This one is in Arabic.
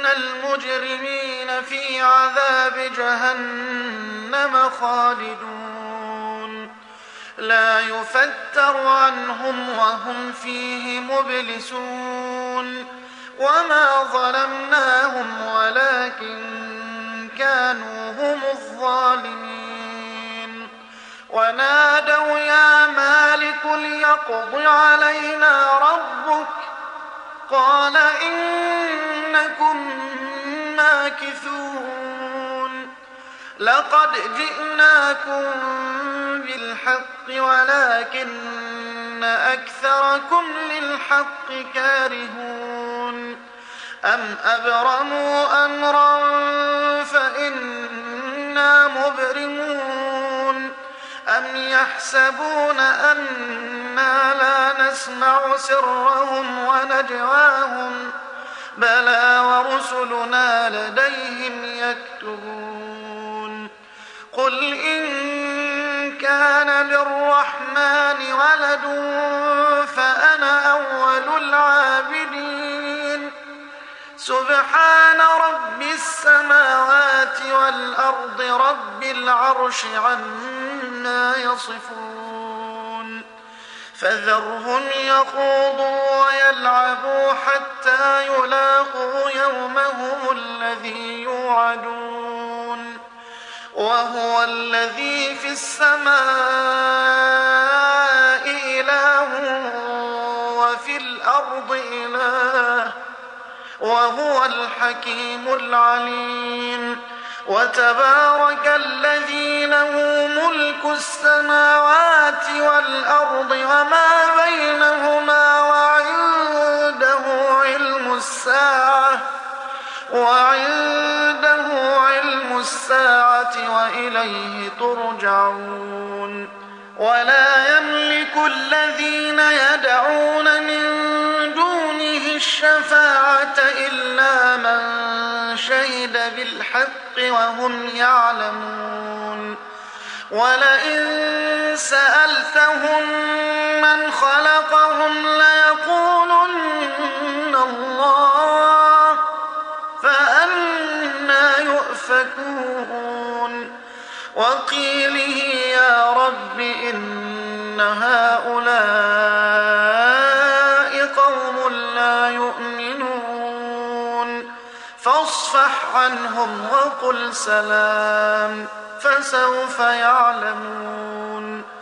المجرمين في عذاب جهنم خالدون لا يفتر عنهم وهم فيه مبلسون وما ظلمناهم ولكن كانوا هم الظالمين ونادوا يا مالك ليقض علينا ربك قال إنكم ماكثون لقد جئناكم بالحق ولكن أكثركم للحق كارهون أم أبرموا أمرا فإنا مبرمون أم يحسبون أنا لا نسمع سرهم ونجواهم بلى ورسلنا لديهم يكتبون قل إن كان للرحمن ولد فأنا أول العابدين سبحان رب السماوات والأرض رب العرش عما يصفون فذرهم يخوضوا ويلعبوا حتى يلاقوا يومهم الذي يوعدون وهو الذي في السماء إله وفي الأرض إله وهو الحكيم العليم وتبارك الذي له ملك السماوات والأرض وما بينهما وعنده علم الساعة وإليه ترجعون ولا يملك الذين يدعون من دونه الشفاعة إلا من شهد بالحق وهم يعلمون ولئن سألتهم من خلقهم ليقولن الله فأنى يؤفكون وقيله يا رب إن هؤلاء قوم لا يؤمنون فاصفح عنهم وقل سلام فسوف يعلمون